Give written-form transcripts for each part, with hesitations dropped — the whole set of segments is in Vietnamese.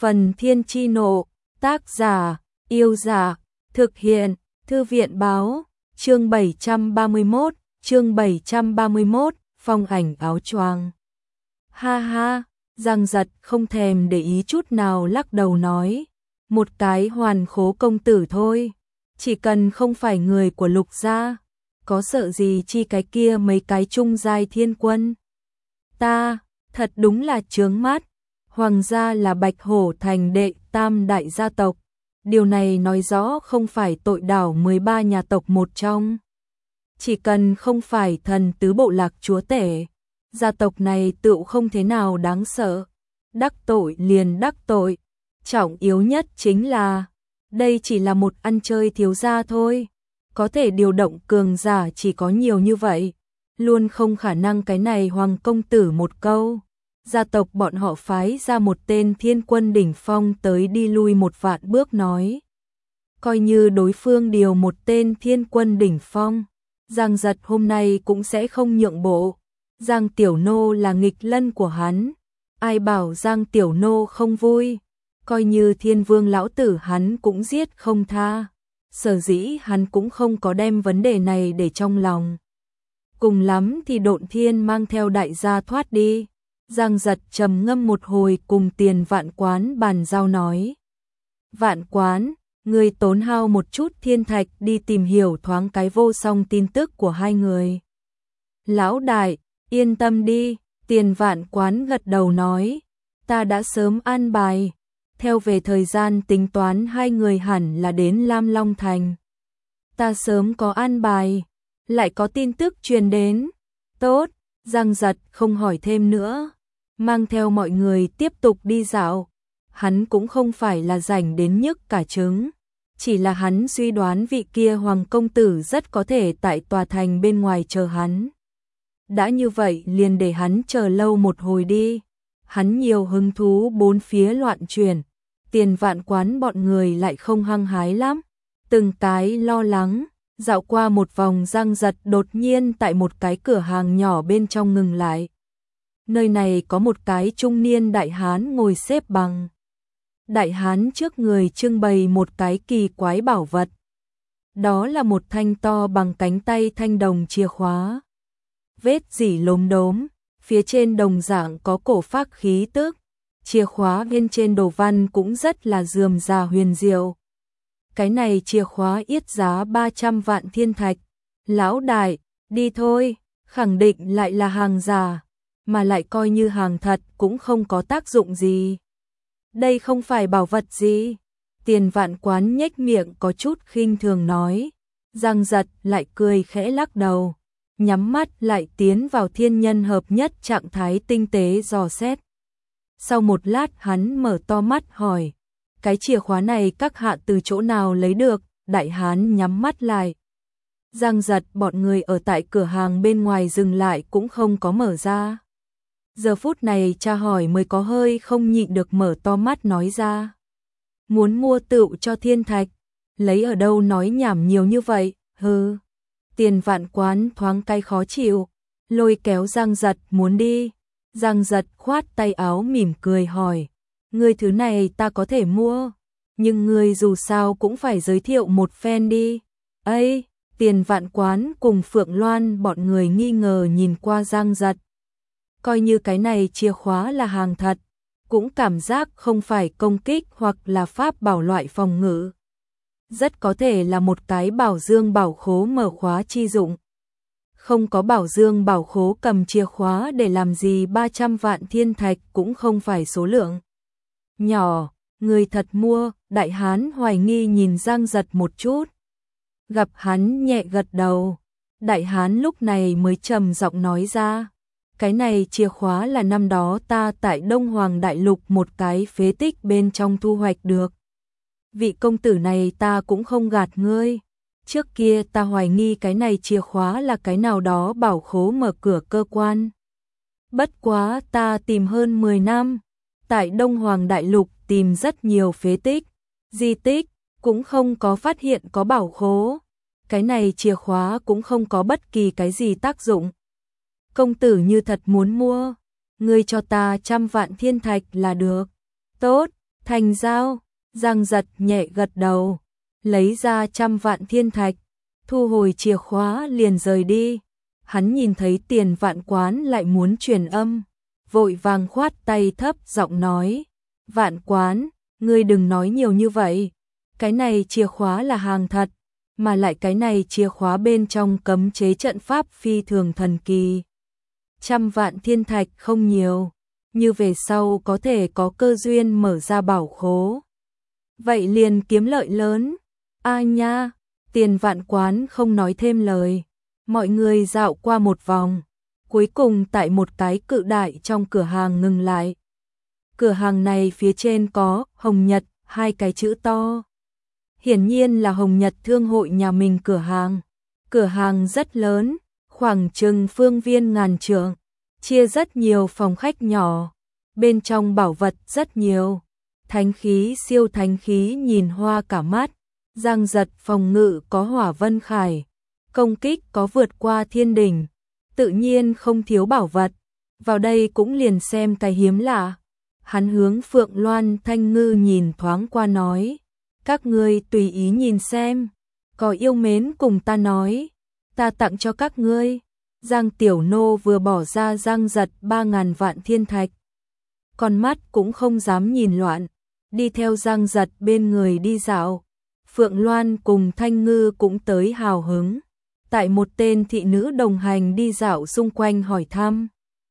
Phần Thiên Chi Nộ, tác giả, Yêu Giả, thực hiện, Thư viện báo, chương 731, phong ảnh áo choàng. Ha ha, Giang Giật không thèm để ý chút nào lắc đầu nói, một cái Hoàn Khố công tử thôi, chỉ cần không phải người của Lục gia, có sợ gì chi cái kia mấy cái trung giai thiên quân. Ta, thật đúng là chướng mắt, Hoàng gia là Bạch Hổ thành đệ tam đại gia tộc, điều này nói rõ không phải tội đảo 13 nhà tộc một trong. Chỉ cần không phải thần tứ bộ lạc chúa tể, gia tộc này tựu không thế nào đáng sợ. Đắc tội liền đắc tội, trọng yếu nhất chính là, đây chỉ là một ăn chơi thiếu gia thôi, có thể điều động cường giả chỉ có nhiều như vậy, luôn không khả năng cái này Hoàng công tử một câu. Gia tộc bọn họ phái ra một tên thiên quân đỉnh phong tới đi lui 1 vạn bước nói. Coi như đối phương điều một tên thiên quân đỉnh phong, Giang Giật hôm nay cũng sẽ không nhượng bộ. Giang Tiểu Nô là nghịch lân của hắn, ai bảo Giang Tiểu Nô không vui, coi như Thiên Vương lão tử hắn cũng giết không tha. Sở dĩ hắn cũng không có đem vấn đề này để trong lòng. Cùng lắm thì Độn Thiên mang theo đại gia thoát đi. Giang Giật trầm ngâm một hồi cùng Tiền Vạn Quán bàn giao nói. Vạn Quán, người tốn hao một chút thiên thạch đi tìm hiểu thoáng cái vô song tin tức của hai người. Lão đại, yên tâm đi, Tiền Vạn Quán gật đầu nói. Ta đã sớm an bài, theo về thời gian tính toán hai người hẳn là đến Lam Long Thành. Ta sớm có an bài, lại có tin tức truyền đến. Tốt, Giang Giật không hỏi thêm nữa, mang theo mọi người tiếp tục đi dạo. Hắn cũng không phải là rảnh đến nhức cả trứng, chỉ là hắn suy đoán vị kia Hoàng công tử rất có thể tại tòa thành bên ngoài chờ hắn. Đã như vậy liền để hắn chờ lâu một hồi đi. Hắn nhiều hứng thú bốn phía loạn chuyển, Tiền Vạn Quán bọn người lại không hăng hái lắm, từng cái lo lắng. Dạo qua một vòng, Giang Giật đột nhiên tại một cái cửa hàng nhỏ bên trong ngừng lại. Nơi này có một cái trung niên đại hán ngồi xếp bằng. Đại hán trước người trưng bày một cái kỳ quái bảo vật. Đó là một thanh to bằng cánh tay thanh đồng chìa khóa. Vết dỉ lốm đốm, phía trên đồng dạng có cổ phác khí tức. Chìa khóa bên trên đồ văn cũng rất là rườm rà huyền diệu. Cái này chìa khóa yết giá 300 vạn thiên thạch. Lão đại, đi thôi, khẳng định lại là hàng giả, mà lại coi như hàng thật cũng không có tác dụng gì. Đây không phải bảo vật gì. Tiền Vạn Quán nhếch miệng có chút khinh thường nói. Giang Giật lại cười khẽ lắc đầu, nhắm mắt lại tiến vào thiên nhân hợp nhất trạng thái tinh tế dò xét. Sau một lát hắn mở to mắt hỏi, cái chìa khóa này các hạ từ chỗ nào lấy được? Đại hán nhắm mắt lại. Giang Giật bọn người ở tại cửa hàng bên ngoài dừng lại cũng không có mở ra. Giờ phút này cha hỏi mới có hơi không nhịn được mở to mắt nói ra. Muốn mua tựu cho thiên thạch, lấy ở đâu nói nhảm nhiều như vậy, hừ. Tiền Vạn Quán thoáng cay khó chịu, lôi kéo Giang Giật muốn đi. Giang Giật khoát tay áo mỉm cười hỏi, ngươi thứ này ta có thể mua, nhưng ngươi dù sao cũng phải giới thiệu một phen đi. Ây, Tiền Vạn Quán cùng Phượng Loan bọn người nghi ngờ nhìn qua Giang Giật. Coi như cái này chìa khóa là hàng thật, cũng cảm giác không phải công kích hoặc là pháp bảo loại phòng ngự. Rất có thể là một cái bảo dương bảo khố mở khóa chi dụng. Không có bảo dương bảo khố cầm chìa khóa để làm gì, 300 vạn thiên thạch cũng không phải số lượng nhỏ. Người thật mua? Đại hán hoài nghi nhìn Giang Giật một chút. Gặp hắn nhẹ gật đầu, đại hán lúc này mới trầm giọng nói ra. Cái này chìa khóa là năm đó ta tại Đông Hoàng Đại Lục một cái phế tích bên trong thu hoạch được. Vị công tử này ta cũng không gạt ngươi. Trước kia ta hoài nghi cái này chìa khóa là cái nào đó bảo khố mở cửa cơ quan. Bất quá ta tìm hơn 10 năm, tại Đông Hoàng Đại Lục tìm rất nhiều phế tích, di tích, cũng không có phát hiện có bảo khố. Cái này chìa khóa cũng không có bất kỳ cái gì tác dụng. Công tử như thật muốn mua, ngươi cho ta 100 vạn thiên thạch là được. Tốt, Thành giao, Giang Giật nhẹ gật đầu, lấy ra 100 vạn thiên thạch, thu hồi chìa khóa liền rời đi. Hắn nhìn thấy Tiền Vạn Quán lại muốn truyền âm, vội vàng khoát tay thấp giọng nói, Vạn Quán, ngươi đừng nói nhiều như vậy, cái này chìa khóa là hàng thật, mà lại cái này chìa khóa bên trong cấm chế trận pháp phi thường thần kỳ. 100 vạn thiên thạch không nhiều, như về sau có thể có cơ duyên mở ra bảo khố. Vậy liền kiếm lợi lớn. A nha, Tiền Vạn Quán không nói thêm lời. Mọi người dạo qua một vòng, cuối cùng tại một cái cự đại trong cửa hàng ngừng lại. Cửa hàng này phía trên có Hồng Nhật, 2 cái chữ to. Hiển nhiên là Hồng Nhật thương hội nhà mình cửa hàng. Cửa hàng rất lớn, khoảng chừng phương viên ngàn trượng, chia rất nhiều phòng khách nhỏ. Bên trong bảo vật rất nhiều. Thánh khí siêu thánh khí nhìn hoa cả mắt. Giang Giật phòng ngự có Hỏa Vân Khải, công kích có vượt qua thiên đỉnh, tự nhiên không thiếu bảo vật. Vào đây cũng liền xem cái hiếm lạ. Hắn hướng Phượng Loan Thanh Ngư nhìn thoáng qua nói, các ngươi tùy ý nhìn xem, có yêu mến cùng ta nói, ta tặng cho các ngươi. Giang Tiểu Nô vừa bỏ ra Giang Giật 3.000 vạn thiên thạch, con mắt cũng không dám nhìn loạn, đi theo Giang Giật bên người đi dạo. Phượng Loan cùng Thanh Ngư cũng tới hào hứng, tại một tên thị nữ đồng hành đi dạo xung quanh hỏi thăm.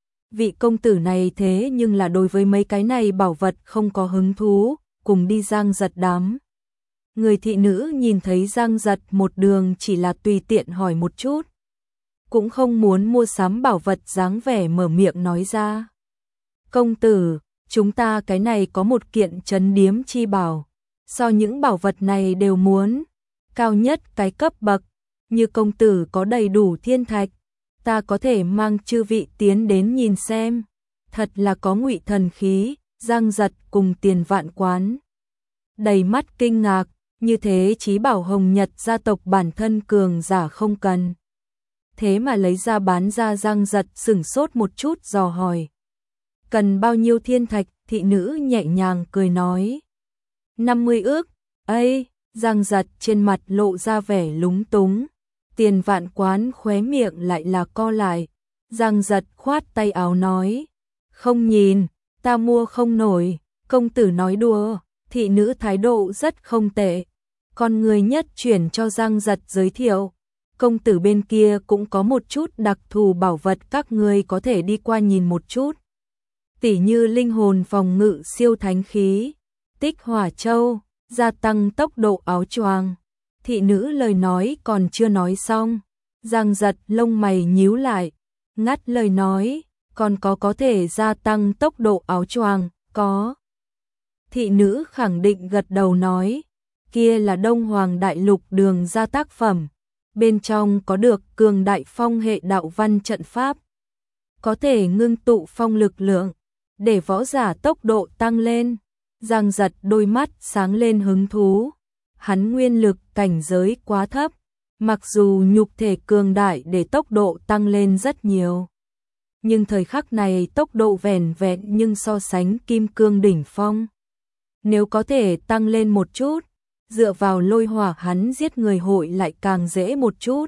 Vị công tử này thế nhưng là đối với mấy cái này bảo vật không có hứng thú, cùng đi Giang Giật đám. Người thị nữ nhìn thấy Giang Giật một đường chỉ là tùy tiện hỏi một chút, cũng không muốn mua sắm bảo vật, dáng vẻ mở miệng nói ra. Công tử, chúng ta cái này có một kiện trấn điếm chi bảo, so những bảo vật này đều muốn, cao nhất cái cấp bậc, như công tử có đầy đủ thiên thạch, ta có thể mang chư vị tiến đến nhìn xem, thật là có ngụy thần khí. Giang Giật cùng Tiền Vạn Quán đầy mắt kinh ngạc, như thế chí bảo Hồng Nhật gia tộc bản thân cường giả không cần, thế mà lấy ra bán ra. Giang Giật sửng sốt một chút dò hỏi, cần bao nhiêu thiên thạch? Thị nữ nhẹ nhàng cười nói, 50 ước. Ây, Giang Giật trên mặt lộ ra vẻ lúng túng. Tiền Vạn Quán khóe miệng lại là co lại. Giang Giật khoát tay áo nói, không nhìn, ta mua không nổi. Công tử nói đùa. Thị nữ thái độ rất không tệ, con người nhất chuyển cho Giang Giật giới thiệu, công tử bên kia cũng có một chút đặc thù bảo vật, các ngươi có thể đi qua nhìn một chút, tỉ như linh hồn phòng ngự siêu thánh khí, Tích Hỏa Châu, gia tăng tốc độ áo choàng. Thị nữ lời nói còn chưa nói xong, Giang Giật lông mày nhíu lại, ngắt lời nói, còn có thể gia tăng tốc độ áo choàng, có. Thị nữ khẳng định gật đầu nói, kia là Đông Hoàng Đại Lục Đường ra tác phẩm, bên trong có được cường đại phong hệ đạo văn trận pháp, có thể ngưng tụ phong lực lượng, để võ giả tốc độ tăng lên. Giang Giật đôi mắt sáng lên hứng thú, hắn nguyên lực cảnh giới quá thấp, mặc dù nhục thể cường đại để tốc độ tăng lên rất nhiều, nhưng thời khắc này tốc độ vẻn vẹn nhưng so sánh kim cương đỉnh phong. Nếu có thể tăng lên một chút, dựa vào lôi hỏa hắn giết người hội lại càng dễ một chút.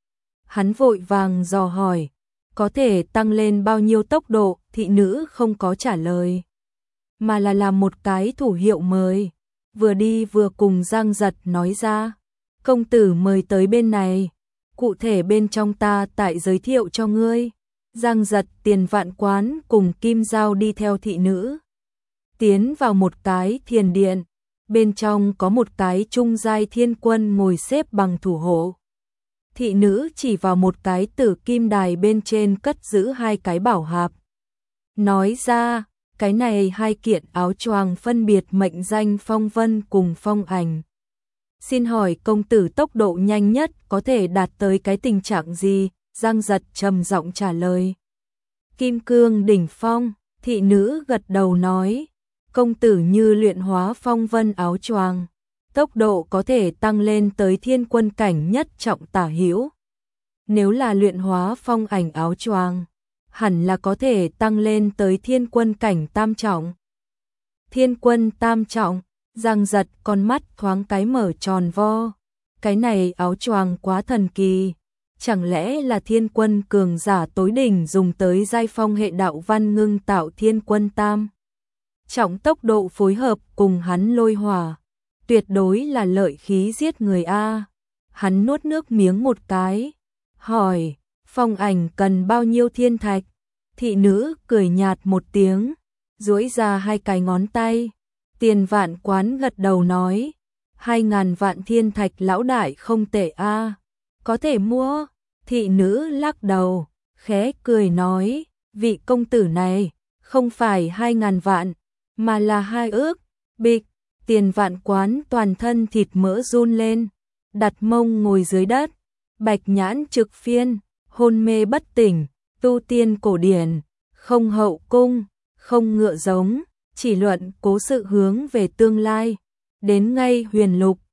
Hắn vội vàng dò hỏi, có thể tăng lên bao nhiêu tốc độ? Thị nữ không có trả lời, mà là làm một cái thủ hiệu mời, vừa đi vừa cùng Giang Giật nói ra, công tử mời tới bên này, cụ thể bên trong ta tại giới thiệu cho ngươi. Giang Giật, Tiền Vạn Quán cùng Kim Giao đi theo thị nữ, tiến vào một cái thiền điện, bên trong có một cái trung giai thiên quân ngồi xếp bằng thủ hộ. Thị nữ chỉ vào một cái tử kim đài bên trên cất giữ 2 cái bảo hạp, nói ra, cái này 2 kiện áo choàng phân biệt mệnh danh Phong Vân cùng Phong Ảnh. Xin hỏi công tử tốc độ nhanh nhất có thể đạt tới cái tình trạng gì? Giang Giật trầm giọng trả lời, Kim Cương đỉnh phong. Thị nữ gật đầu nói, công tử như luyện hóa Phong Vân áo choàng, tốc độ có thể tăng lên tới thiên quân cảnh nhất trọng tả hữu. Nếu là luyện hóa Phong Ảnh áo choàng, hẳn là có thể tăng lên tới thiên quân cảnh tam trọng. Thiên Quân tam trọng, Giang Giật con mắt thoáng cái mở tròn vo. Cái này áo choàng quá thần kỳ, chẳng lẽ là Thiên Quân cường giả tối đỉnh dùng tới giai phong hệ đạo văn ngưng tạo Thiên Quân tam trọng, tốc độ phối hợp cùng hắn lôi hỏa, tuyệt đối là lợi khí giết người a. Hắn nuốt nước miếng một cái, hỏi, Phong Ảnh cần bao nhiêu thiên thạch? Thị nữ cười nhạt một tiếng, duỗi ra hai cái ngón tay. Tiền Vạn Quán gật đầu nói, 2.000 vạn thiên thạch lão đại không tệ a, có thể mua. Thị nữ lắc đầu, khẽ cười nói, vị công tử này, không phải 2.000 vạn, mà là 2 ước. Bịch, Tiền Vạn Quán toàn thân thịt mỡ run lên, đặt mông ngồi dưới đất, bạch nhãn trực phiên, hôn mê bất tỉnh, tu tiên cổ điển, không hậu cung, không ngựa giống, chỉ luận cố sự hướng về tương lai. Đến ngay Huyền Lục,